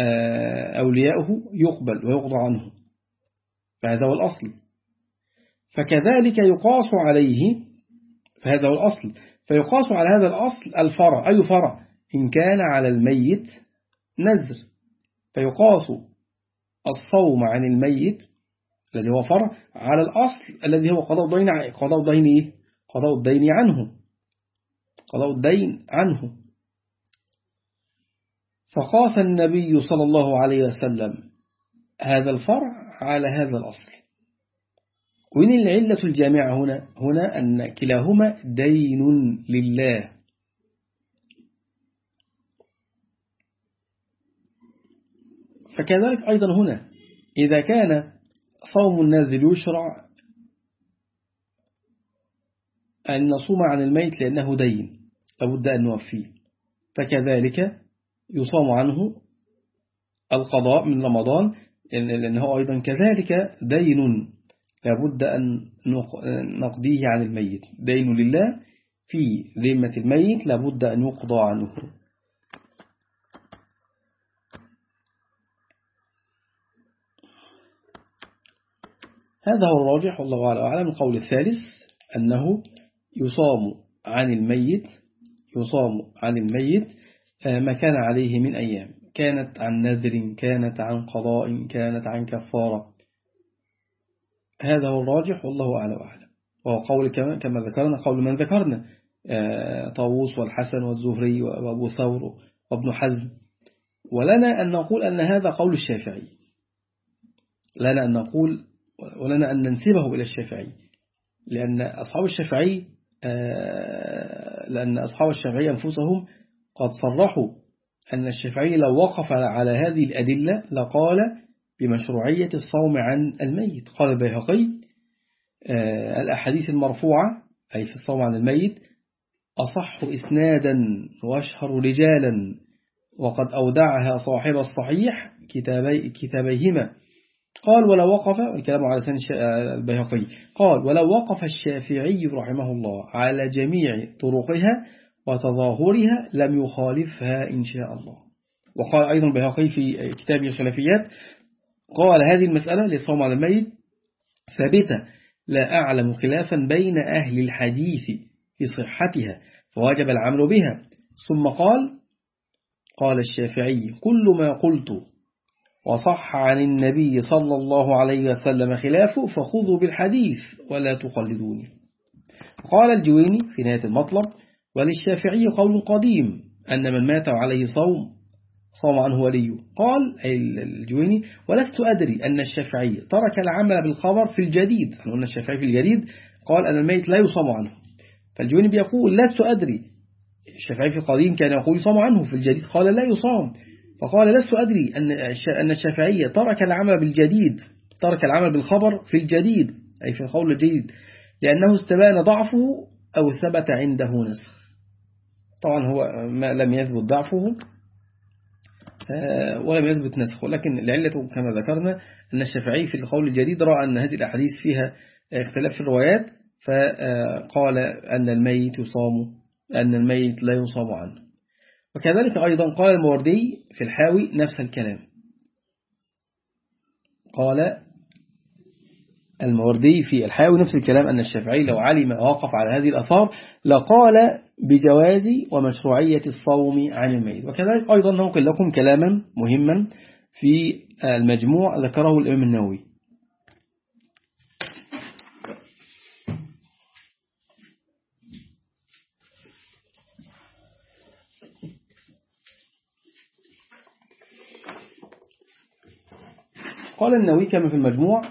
أولياؤه يقبل ويقضى عنه، فهذا هو الأصل. فكذلك يقاس عليه، فهذا هو الأصل، فيقاس على هذا الأصل الفرع. أي فرع؟ إن كان على الميت نذر فيقاس الصوم عن الميت الذي هو فرع على الأصل الذي هو قضاء الدين. قضاء الدين إيه؟ قضاء الدين عنه، قضاء الدين عنه. فقاس النبي صلى الله عليه وسلم هذا الفرع على هذا الأصل. وإن العلة الجامعة هنا هنا أن كلاهما دين لله. فكذلك أيضا هنا إذا كان صوم النذر يشرع أن نصوم عن الميت لأنه دين لابد أن نوفيه، فكذلك يصام عنه القضاء من رمضان لأنه أيضا كذلك دين لابد أن نقضيه عن الميت، دين لله في ذمة الميت لابد أن يقضى عنه. هذا هو الراجح والله أعلم. القول الثالث أنه يصام عن الميت يصام عن الميت ما كان عليه من أيام، كانت عن نذر، كانت عن قضاء، كانت عن كفارة. هذا هو الراجح والله أعلم. وهو قول كما ذكرنا قول من ذكرنا طاووس والحسن والزهري وأبو ثور وابن حزم. ولنا أن نقول أن هذا قول الشافعي، لنا أن نقول ولنا أن ننسبه إلى الشافعي، لأن أصحاب الشافعي لأن أصحاب الشافعي أنفسهم قد صرحوا أن الشافعي لو وقف على هذه الأدلة لقال بمشروعية الصوم عن الميت. قال البيهقي الأحاديث المرفوعة أي في الصوم عن الميت أصح إسنادا وأشهر رجالا، وقد أودعها صاحب الصحيح كتابي كتابيهما. قال ولو وقف الكلام على لسان البيهقي قال ولو وقف الشافعي رحمه الله على جميع طرقها وتظاهرها لم يخالفها إن شاء الله. وقال أيضا البيهقي في كتابه الخلافيات قال هذه المسألة للصوم على الميت ثابتة، لا أعلم خلافا بين أهل الحديث في صحتها فواجب العمل بها. ثم قال قال الشافعي كل ما قلت وصح عن النبي صلى الله عليه وسلم خلافه فخذوا بالحديث ولا تقلدوني. قال الجويني في نهاية المطلب وللشافعي قول قديم أن من مات عليه صوم صام عنه وليه. قال الجويني ولست أدري أن الشافعي ترك العمل بالخبر في الجديد. احنا قلنا الشافعي في الجديد قال أن الميت لا يصام عنه، فالجويني بيقول لست أدري. الشافعي في القديم كان يقول يصام عنه، في الجديد قال لا يصام. فقال لست أدري أن الشافعية ترك العمل بالجديد ترك العمل بالخبر في الجديد أي في القول الجديد لأنه استبان ضعفه أو ثبت عنده نسخ. طبعا هو ما لم يثبت ضعفه ولم يثبت نسخه، لكن العلة كما ذكرنا أن الشافعي في القول الجديد رأى أن هذه الأحاديث فيها اختلاف في الروايات، فقال أن الميت يصام أن الميت لا يصام عنه. وكذلك أيضا قال الموردي في الحاوي نفس الكلام. قال الموردي في الحاوي نفس الكلام أن الشافعي لو علم وقف على هذه الأثار لقال بجواز ومشروعية الصوم عن الميت. وكذلك أيضا ننقل لكم كلاما مهما في المجموع ذكره الإمام النووي. قال النووي كما في المجموع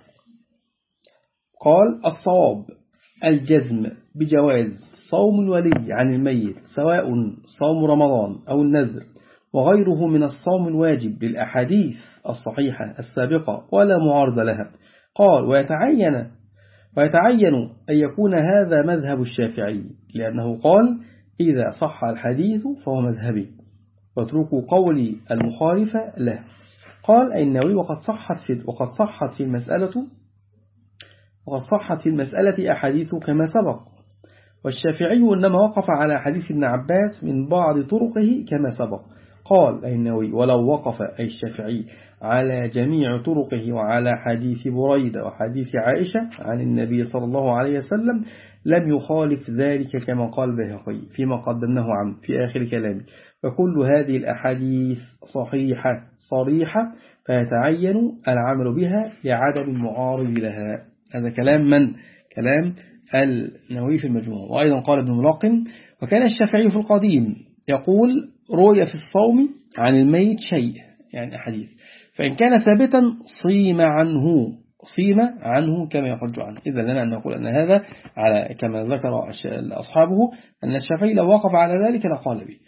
قال الصواب الجزم بجواز صوم الولي عن الميت سواء صوم رمضان أو النذر وغيره من الصوم الواجب بالأحاديث الصحيحة السابقة ولا معارض لها. قال ويتعين ويتعين أن يكون هذا مذهب الشافعي لأنه قال إذا صح الحديث فهو مذهبي واتركوا قولي المخالفة له. قال النووي وقد صحت في وقد صحت في المسألة وقد صحت في المسألة أحاديث كما سبق، والشافعي إنما وقف على حديث ابن عباس من بعض طرقه كما سبق. قال أي النووي ولو وقف أي الشافعي على جميع طرقه وعلى حديث بريدة وحديث عائشة عن النبي صلى الله عليه وسلم لم يخالف ذلك كما قال البيهقي فيما قدمناه عنه في آخر كلامه. فكل هذه الأحاديث صحيحة صريحة فيتعين العمل بها لعدم المعارض لها. هذا كلام من؟ كلام النووي في المجموع. وأيضا قال ابن ملقن وكان الشافعي في القديم يقول روي في الصوم عن الميت شيء، يعني أحاديث، فإن كان ثابتا صيم عنه صيم عنه كما يخرج عنه. إذا لنا أن نقول أن هذا على كما ذكر أصحابه أن الشافعي لو وقف على ذلك لقال به.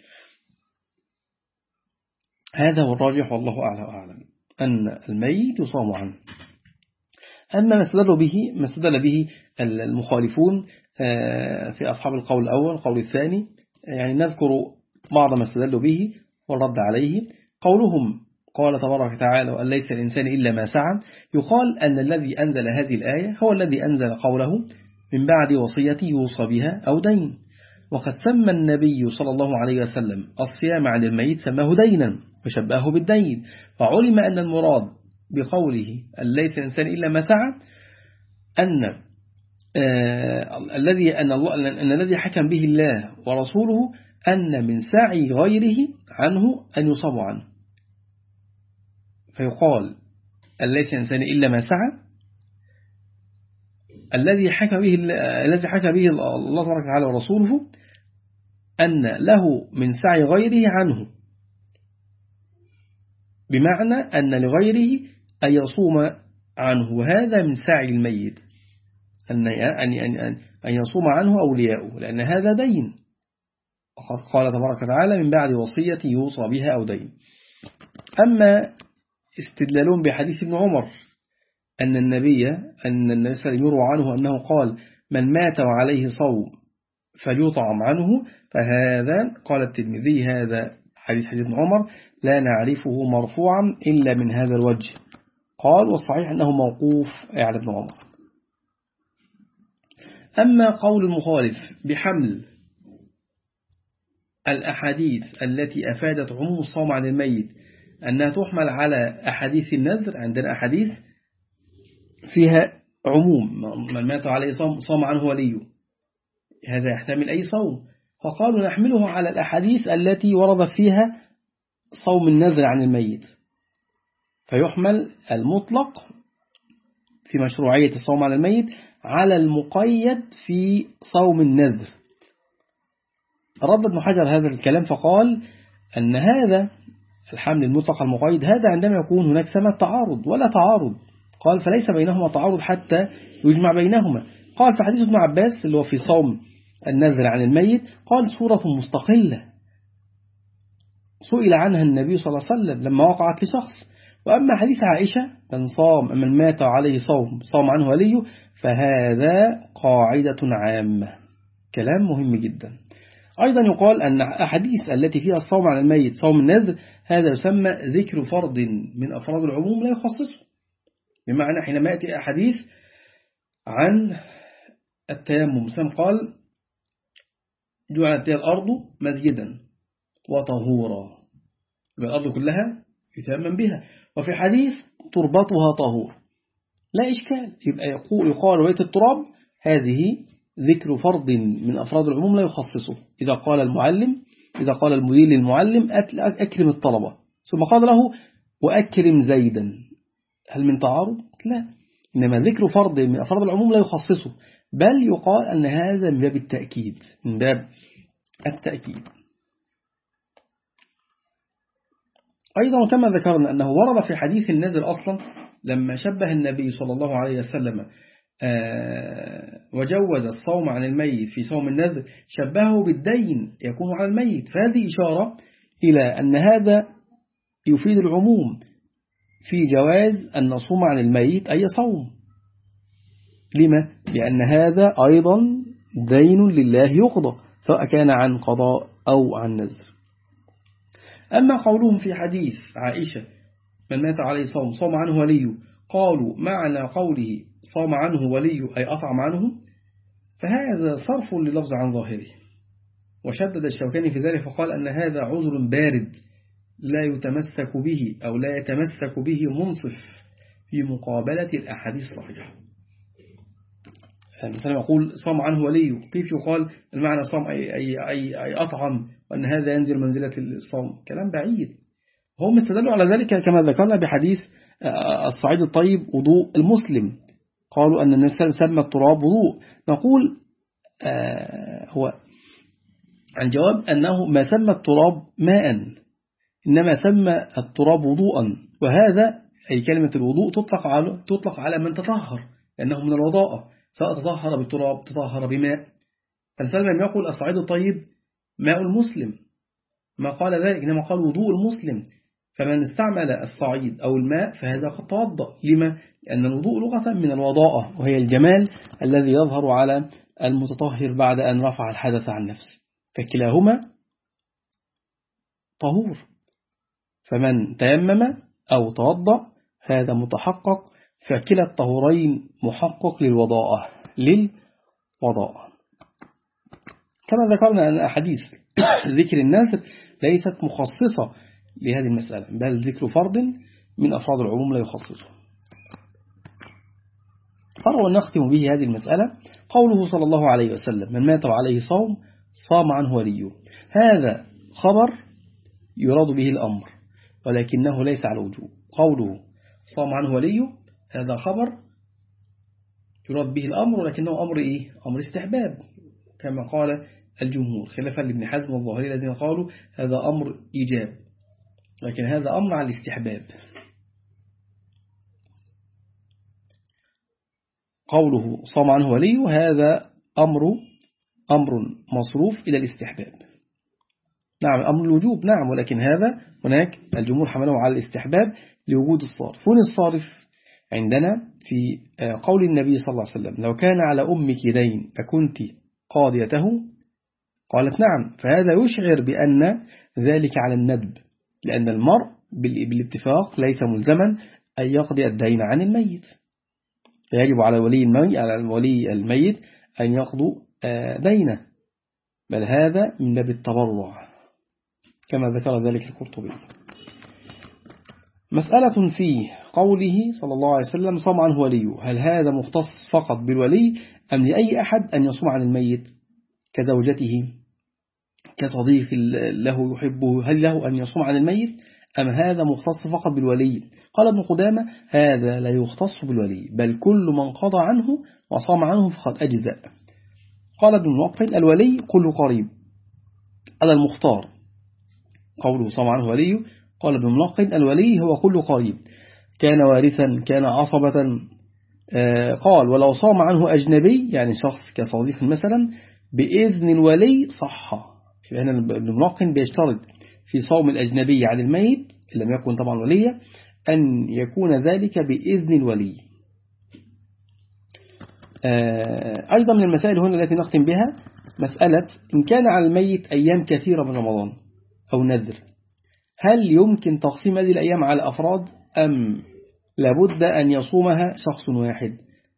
هذا هو الراجح والله أعلى وأعلم أن الميت يصام عنه. أما ما استدل به ما استدل به المخالفون في أصحاب القول الأول القول الثاني، يعني نذكر بعض ما استدلوا به والرد عليه. قولهم قال تبارك وتعالى وأن ليس الإنسان إلا ما سعى، يقال أن الذي أنزل هذه الآية هو الذي أنزل قوله من بعد وصية يوصى بها أو دين. وقد سمى النبي صلى الله عليه وسلم الصيام عن الميت سماه دينا وشبهه بالدين، فعلم أن المراد بقوله أن ليس الإنسان إلا ما سعى أن آه الذي أن الله أن الذي حكم به الله ورسوله أن من سعي غيره عنه أن يصاب عنه. فيقال أن ليس الإنسان إلا ما سعى الذي حكم به الذي حكم به الله تبارك وتعالى ورسوله أن له من سعي غيره عنه، بمعنى أن لغيره أن يصوم عنه، وهذا من سعي الميت أن أن أن يصوم عنه أولياؤه، لأن هذا دين. وقد قال تبارك وتعالى من بعد وصية يوصى بها أو دين. أما استدلالون بحديث ابن عمر أن النبي أن النبي صلى الله عليه وسلم يروى عنه أنه قال من مات وعليه صوم فليطعم عنه، فهذا قال الترمذي هذا حديث حديث ابن عمر لا نعرفه مرفوعا إلا من هذا الوجه. قال والصحيح أنه موقوف على ابن عمر. أما قول المخالف بحمل الأحاديث التي أفادت عموم الصوم عن الميت أنها تحمل على أحاديث النذر، عندنا أحاديث فيها عموم من مات عليه صوم صام عنه وليه، هذا يحتمل أي صوم، فقالوا نحمله على الأحاديث التي ورد فيها صوم النذر عن الميت، فيحمل المطلق في مشروعية الصوم عن الميت على المقيد في صوم النذر. رد ابن حجر هذا الكلام فقال أن هذا الحمل المطلق المقيد هذا عندما يكون هناك سمة تعارض ولا تعارض، قال فليس بينهما تعارض حتى يجمع بينهما. قال في حديث ابن عباس اللي هو في صوم النذر عن الميت قال سورة مستقلة سئل عنها النبي صلى الله عليه وسلم لما وقعت لشخص. وأما حديث عائشة من صام من مات عليه صوم صام عنه وليه فهذا قاعدة عامة، كلام مهم جدا. أيضا يقال أن أحاديث التي فيها الصوم عن الميت صوم النذر هذا يسمى ذكر فرض من أفراد العموم لا يخصصه، بمعنى حينما يأتي أحاديث عن التيمم سم قال جعلت الأرض مسجدا وطهورا، الأرض كلها يتيمم بها، وفي حديث تربتها طهور لا إشكال، يبقى يقال رواية التراب هذه ذكر فرض من أفراد العموم لا يخصصه. إذا قال المعلم إذا قال المدير للمعلم أكرم الطلبة ثم قال له وأكرم زيدا، هل من تعارض؟ لا، إنما ذكر فرض من أفراد العموم لا يخصصه، بل يقال أن هذا من باب التأكيد من باب التأكيد. أيضا كما ذكرنا أنه ورد في حديث النذر أصلا لما شبه النبي صلى الله عليه وسلم وجوز الصوم عن الميت في صوم النذر شبهه بالدين يكون على الميت، فهذه إشارة إلى أن هذا يفيد العموم في جواز أن نصوم عن الميت أي صوم. لما؟ لأن هذا أيضا دين لله يقضى سواء كان عن قضاء أو عن نذر. أما قولهم في حديث عائشة من مات عليه صوم صام عنه وليه، قالوا معنى قوله صام عنه وليه أي أطعم عنه، فهذا صرف للفظ عن ظاهره، وشدد الشوكاني في ذلك فقال أن هذا عذر بارد لا يتمسك به أو لا يتمسك به منصف في مقابلة الأحاديث الصحيحة. مثلا يقول صام عنه ولي، كيف يقال المعنى صام أي, أي, أي, أي أطعم، وأن هذا ينزل منزلة الصوم؟ كلام بعيد. هم استدلوا على ذلك كما ذكرنا بحديث الصعيد الطيب وضوء المسلم، قالوا أن النبي سمى التراب وضوء. نقول آه هو الجواب أنه ما سمى التراب ماء، إنما سمى التراب وضوءا، وهذا أي كلمة الوضوء تطلق على تطلق على من تطهر، لأنه من الوضاءة، سواء تطهر بالتراب تطهر بماء. فالسلم لم يقول الصعيد الطيب ماء المسلم، ما قال ذلك، إنما قال وضوء المسلم. فمن استعمل الصعيد أو الماء فهذا قد توضأ. لما؟ لأن الوضوء لغة من الوضاءة، وهي الجمال الذي يظهر على المتطهر بعد أن رفع الحدث عن نفسه، فكلاهما طهور. فمن تيمم أو توضأ هذا متحقق، فكلا الطهورين محقق للوضاءة للوضاءة كما ذكرنا أن أحاديث ذكر الناس ليست مخصصة لهذه المسألة، بل ذكر فرد من أفراد العموم لا يخصصه. فروا نختم به هذه المسألة قوله صلى الله عليه وسلم: من مات عليه صوم صام عنه وليه. هذا خبر يراد به الأمر ولكنه ليس على وجوب. قوله صام عنه وليه هذا خبر يراد به الأمر ولكنه أمر إيه؟ أمر استحباب كما قال الجمهور، خلافا لابن حزم والظاهري الذين قالوا هذا أمر إيجاب، لكن هذا أمر على الاستحباب. قوله صام عنه وليه هذا أمر أمر مصروف إلى الاستحباب. نعم أمر الوجوب نعم، ولكن هذا هناك الجمهور حمله على الاستحباب لوجود الصارف. فين الصارف عندنا؟ في قول النبي صلى الله عليه وسلم: لو كان على أمك دين أكنت قاضيته؟ قالت نعم. فهذا يشعر بأن ذلك على الندب، لأن المرء بالاتفاق ليس ملزما أن يقضي الدين عن الميت، فيجب على ولي الميت على الولي الميت أن يقضوا دينه، بل هذا من باب التبرع كما ذكر ذلك القرطبي. مسألة في قوله صلى الله عليه وسلم: صام عنه وليه، هل هذا مختص فقط بالولي أم لأي أحد أن يصوم عن الميت كزوجته كصديق له يحبه؟ هل له أن يصوم عن الميت أم هذا مختص فقط بالولي؟ قال ابن قدامة: هذا لا يختص بالولي، بل كل من قضى عنه وصام عنه فقد أجزأ. قال ابن الموقن: الولي كل قريب على المختار. قوله صام عنه وليه، قال ابن الملقن: الولي هو كل قريب، كان وارثا كان عصبة. قال: ولو صام عنه أجنبي، يعني شخص كصديق مثلا، بإذن الولي صح. هنا ابن الملقن بيشترط في صوم الأجنبي عن الميت لم يكن طبعا وليا أن يكون ذلك بإذن الولي. أيضا من المسائل هنا التي نختم بها مسألة إن كان على الميت أيام كثيرة من رمضان أو نذر، هل يمكن تقسيم هذه الأيام على أفراد أم لابد أن يصومها شخص واحد؟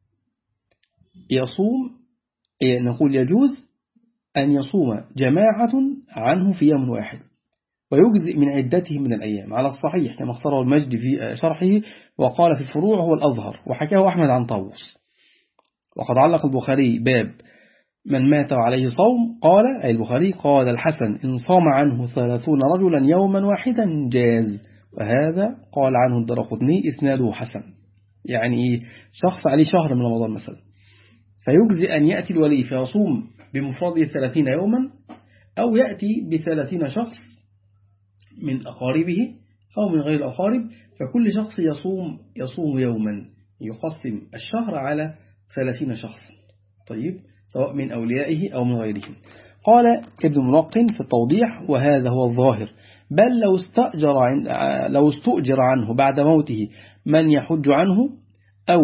يصوم نقول يجوز أن يصوم جماعة عنه في يوم واحد ويجزئ من عدته من الأيام على الصحيح كما اختاره المجد في شرحه، وقال في الفروع هو الأظهر، وحكاه أحمد عن طاووس. وقد علق البخاري باب من مات عليه صوم، قال أي البخاري قال الحسن: إن صام عنه ثلاثون رجلا يوما واحدا جاز. وهذا قال عنه الدرقطني إسناده حسن، يعني شخص عليه شهر من رمضان مثلا، فيجزي أن يأتي الولي فيصوم بمفرده ثلاثين يوما، أو يأتي بثلاثين شخص من أقاربه أو من غير الأقارب، فكل شخص يصوم يصوم يوما، يقسم الشهر على ثلاثين شخص، طيب سواء من أوليائه أو من غيرهم. قال ابن الملقن في التوضيح: وهذا هو الظاهر، بل لو استأجر, عن لو استؤجر عنه بعد موته من يحج عنه، أو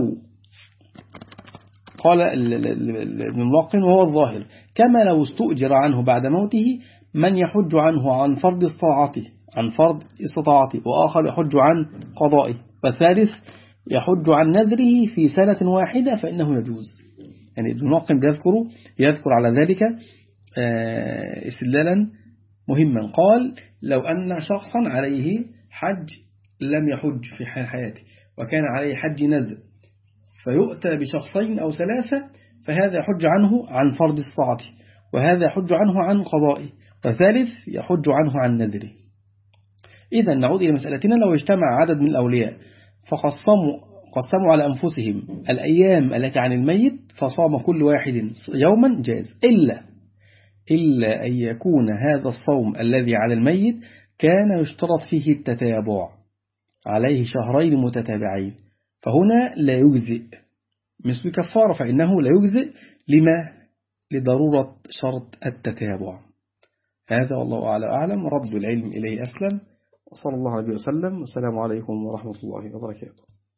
قال ابن الملقن وهو الظاهر كما لو استؤجر عنه بعد موته من يحج عنه عن فرض استطاعته عن فرض استطاعته وآخر يحج عن قضائه، والثالث يحج عن نذره في سنة واحدة فإنه يجوز. يعني ابن الملقن بيذكر يذكر على ذلك استدلالا مهما. قال: لو أن شخصا عليه حج لم يحج في حال حياته وكان عليه حج نذر فيؤتى بشخصين أو ثلاثة، فهذا يحج عنه عن فرض الصاعة، وهذا يحج عنه عن قضائه، وثالث يحج عنه عن نذره. إذا نعود إلى مسألتنا، لو اجتمع عدد من الأولياء فقسموا قسموا على أنفسهم الأيام التي عن الميت فصام كل واحد يوما جاز، إلا إلا أن يكون هذا الصوم الذي على الميت كان يشترط فيه التتابع، عليه شهرين متتابعين، فهنا لا يجزئ مثل كفارة، فإنه لا يجزئ لما لضرورة شرط التتابع. هذا والله أعلى أعلم، رد العلم إليه أسلم، وصلى الله عليه وسلم، والسلام عليكم ورحمة الله وبركاته.